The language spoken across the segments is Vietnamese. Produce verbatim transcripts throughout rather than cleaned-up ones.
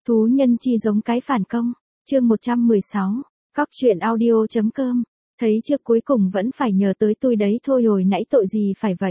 Thú nhân chi giống cái phản công, chương một trăm mười sáu, Cóc truyện audio.com, thấy chưa cuối cùng vẫn phải nhờ tới tôi đấy thôi rồi nãy tội gì phải vậy.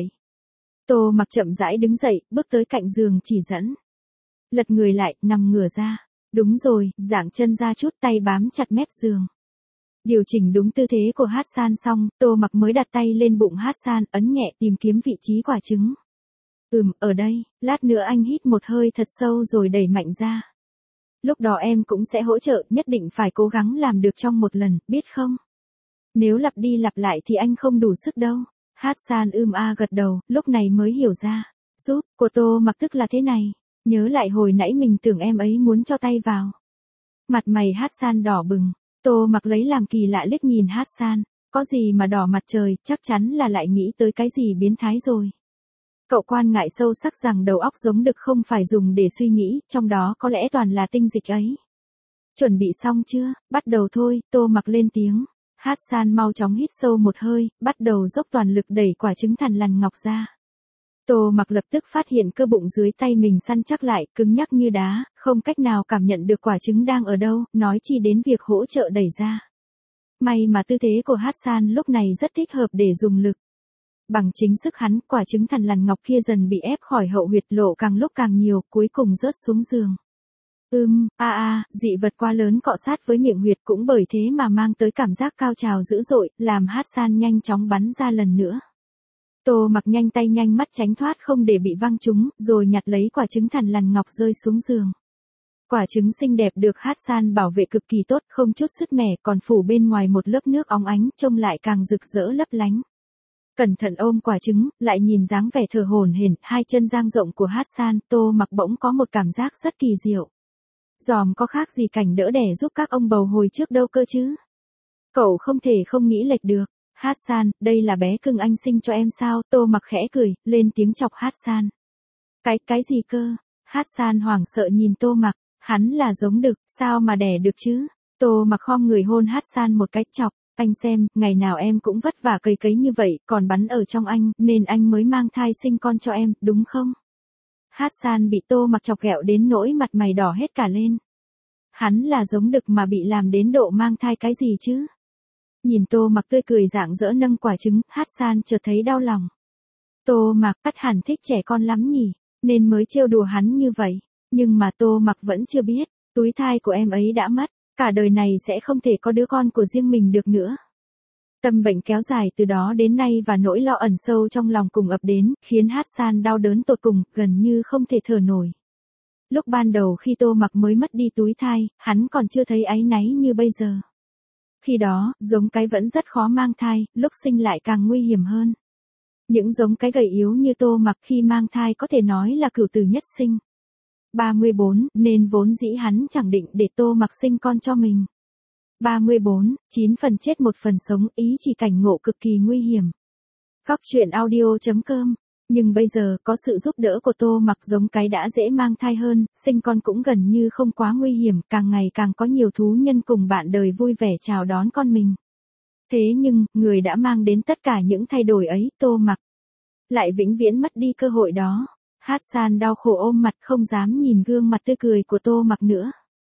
Tô Mặc chậm rãi đứng dậy, bước tới cạnh giường chỉ dẫn. Lật người lại, nằm ngửa ra. Đúng rồi, dạng chân ra chút tay bám chặt mép giường. Điều chỉnh đúng tư thế của Hassan xong, Tô Mặc mới đặt tay lên bụng Hassan, ấn nhẹ tìm kiếm vị trí quả trứng. Ừm, ở đây, lát nữa anh hít một hơi thật sâu rồi đẩy mạnh ra. Lúc đó em cũng sẽ hỗ trợ, nhất định phải cố gắng làm được trong một lần, biết không? Nếu lặp đi lặp lại thì anh không đủ sức đâu. Hassan ưm a gật đầu, lúc này mới hiểu ra. Giúp, của Tô Mặc tức là thế này. Nhớ lại hồi nãy mình tưởng em ấy muốn cho tay vào. Mặt mày Hassan đỏ bừng. Tô Mặc lấy làm kỳ lạ liếc nhìn Hassan. Có gì mà đỏ mặt trời, chắc chắn là lại nghĩ tới cái gì biến thái rồi. Cậu quan ngại sâu sắc rằng đầu óc giống đực không phải dùng để suy nghĩ, trong đó có lẽ toàn là tinh dịch ấy. Chuẩn bị xong chưa, bắt đầu thôi, Tô Mặc lên tiếng. Hassan mau chóng hít sâu một hơi, bắt đầu dốc toàn lực đẩy quả trứng thằn lằn ngọc ra. Tô Mặc lập tức phát hiện cơ bụng dưới tay mình săn chắc lại, cứng nhắc như đá, không cách nào cảm nhận được quả trứng đang ở đâu, nói chi đến việc hỗ trợ đẩy ra. May mà tư thế của Hassan lúc này rất thích hợp để dùng lực. Bằng chính sức hắn, quả trứng thằn lằn ngọc kia dần bị ép khỏi hậu huyệt lộ càng lúc càng nhiều, cuối cùng rớt xuống giường. Ưm, a a, dị vật quá lớn cọ sát với miệng huyệt cũng bởi thế mà mang tới cảm giác cao trào dữ dội, làm Hassan nhanh chóng bắn ra lần nữa. Tô Mặc nhanh tay nhanh mắt tránh thoát không để bị văng trúng, rồi nhặt lấy quả trứng thằn lằn ngọc rơi xuống giường. Quả trứng xinh đẹp được Hassan bảo vệ cực kỳ tốt, không chút sứt mẻ, còn phủ bên ngoài một lớp nước óng ánh, trông lại càng rực rỡ lấp lánh. Cẩn thận ôm quả trứng, lại nhìn dáng vẻ thở hổn hển, hai chân dang rộng của Hassan, Tô Mặc bỗng có một cảm giác rất kỳ diệu. Giòm có khác gì cảnh đỡ đẻ giúp các ông bầu hồi trước đâu cơ chứ. Cậu không thể không nghĩ lệch được. Hassan, đây là bé cưng anh sinh cho em sao? Tô Mặc khẽ cười, lên tiếng chọc Hassan. Cái, cái gì cơ? Hassan hoảng sợ nhìn Tô Mặc, hắn là giống đực, sao mà đẻ được chứ? Tô Mặc khom người hôn Hassan một cái chọc. Anh xem, ngày nào em cũng vất vả cấy cấy như vậy, còn bắn ở trong anh, nên anh mới mang thai sinh con cho em, đúng không? Hassan bị Tô Mặc chọc ghẹo đến nỗi mặt mày đỏ hết cả lên. Hắn là giống đực mà bị làm đến độ mang thai cái gì chứ? Nhìn Tô Mặc tươi cười rạng rỡ nâng quả trứng, Hassan chợt thấy đau lòng. Tô Mặc ắt hẳn thích trẻ con lắm nhỉ, nên mới trêu đùa hắn như vậy. Nhưng mà Tô Mặc vẫn chưa biết, túi thai của em ấy đã mất. Cả đời này sẽ không thể có đứa con của riêng mình được nữa. Tâm bệnh kéo dài từ đó đến nay và nỗi lo ẩn sâu trong lòng cùng ập đến, khiến Hassan đau đớn tột cùng, gần như không thể thở nổi. Lúc ban đầu khi Tô Mặc mới mất đi túi thai, hắn còn chưa thấy áy náy như bây giờ. Khi đó, giống cái vẫn rất khó mang thai, lúc sinh lại càng nguy hiểm hơn. Những giống cái gầy yếu như Tô Mặc khi mang thai có thể nói là cửu tử nhất sinh. ba mươi bốn, nên vốn dĩ hắn chẳng định để Tô Mặc sinh con cho mình. ba mươi bốn, chín phần chết một phần sống, ý chỉ cảnh ngộ cực kỳ nguy hiểm. Cóc truyện audio.com, nhưng bây giờ có sự giúp đỡ của Tô Mặc giống cái đã dễ mang thai hơn, sinh con cũng gần như không quá nguy hiểm, càng ngày càng có nhiều thú nhân cùng bạn đời vui vẻ chào đón con mình. Thế nhưng, người đã mang đến tất cả những thay đổi ấy, Tô Mặc, lại vĩnh viễn mất đi cơ hội đó. Hassan đau khổ ôm mặt không dám nhìn gương mặt tươi cười của Tô Mặc nữa.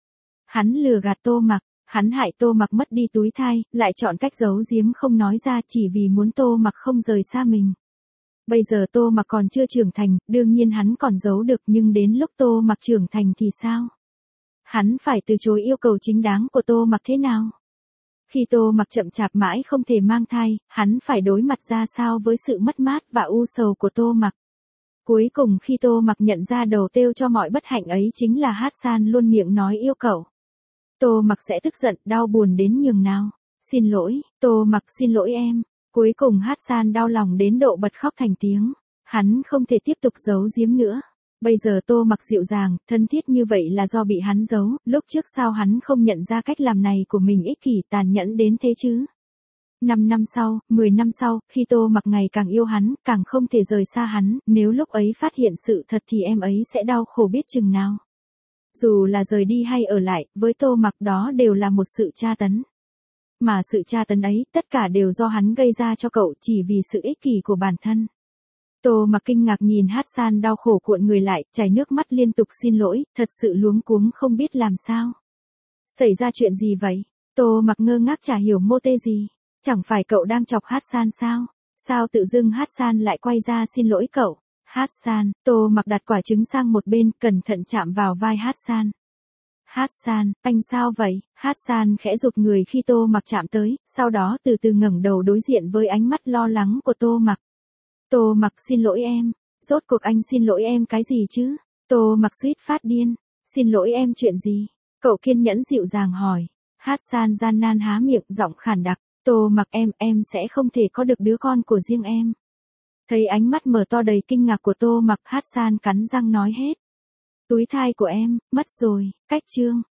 Hắn lừa gạt Tô Mặc, hắn hại Tô Mặc mất đi túi thai, lại chọn cách giấu giếm không nói ra chỉ vì muốn Tô Mặc không rời xa mình. Bây giờ Tô Mặc còn chưa trưởng thành, đương nhiên hắn còn giấu được, nhưng đến lúc Tô Mặc trưởng thành thì sao? Hắn phải từ chối yêu cầu chính đáng của Tô Mặc thế nào? Khi Tô Mặc chậm chạp mãi không thể mang thai, hắn phải đối mặt ra sao với sự mất mát và u sầu của Tô Mặc? Cuối cùng khi Tô Mặc nhận ra đầu tiêu cho mọi bất hạnh ấy chính là Hassan luôn miệng nói yêu cậu. Tô Mặc sẽ tức giận, đau buồn đến nhường nào. Xin lỗi, Tô Mặc xin lỗi em. Cuối cùng Hassan đau lòng đến độ bật khóc thành tiếng. Hắn không thể tiếp tục giấu giếm nữa. Bây giờ Tô Mặc dịu dàng, thân thiết như vậy là do bị hắn giấu, lúc trước sao hắn không nhận ra cách làm này của mình ích kỷ tàn nhẫn đến thế chứ? Năm năm sau, mười năm sau, khi Tô Mặc ngày càng yêu hắn, càng không thể rời xa hắn, nếu lúc ấy phát hiện sự thật thì em ấy sẽ đau khổ biết chừng nào. Dù là rời đi hay ở lại, với Tô Mặc đó đều là một sự tra tấn. Mà sự tra tấn ấy, tất cả đều do hắn gây ra cho cậu chỉ vì sự ích kỷ của bản thân. Tô Mặc kinh ngạc nhìn Hassan đau khổ cuộn người lại, chảy nước mắt liên tục xin lỗi, thật sự luống cuống không biết làm sao. Xảy ra chuyện gì vậy? Tô Mặc ngơ ngác chả hiểu mô tê gì. Chẳng phải cậu đang chọc Hassan sao? Sao tự dưng Hassan lại quay ra xin lỗi cậu? Hassan, Tô Mặc đặt quả trứng sang một bên, cẩn thận chạm vào vai Hassan. Hassan, anh sao vậy? Hassan khẽ giục người khi Tô Mặc chạm tới, sau đó từ từ ngẩng đầu đối diện với ánh mắt lo lắng của Tô Mặc. Tô Mặc xin lỗi em. Rốt cuộc anh xin lỗi em cái gì chứ? Tô Mặc suýt phát điên. Xin lỗi em chuyện gì? Cậu kiên nhẫn dịu dàng hỏi. Hassan gian nan há miệng, giọng khàn đặc. Tô Mặc em, em sẽ không thể có được đứa con của riêng em. Thấy ánh mắt mở to đầy kinh ngạc của Tô Mặc, Hassan cắn răng nói hết. Túi thai của em, mất rồi, cách chương.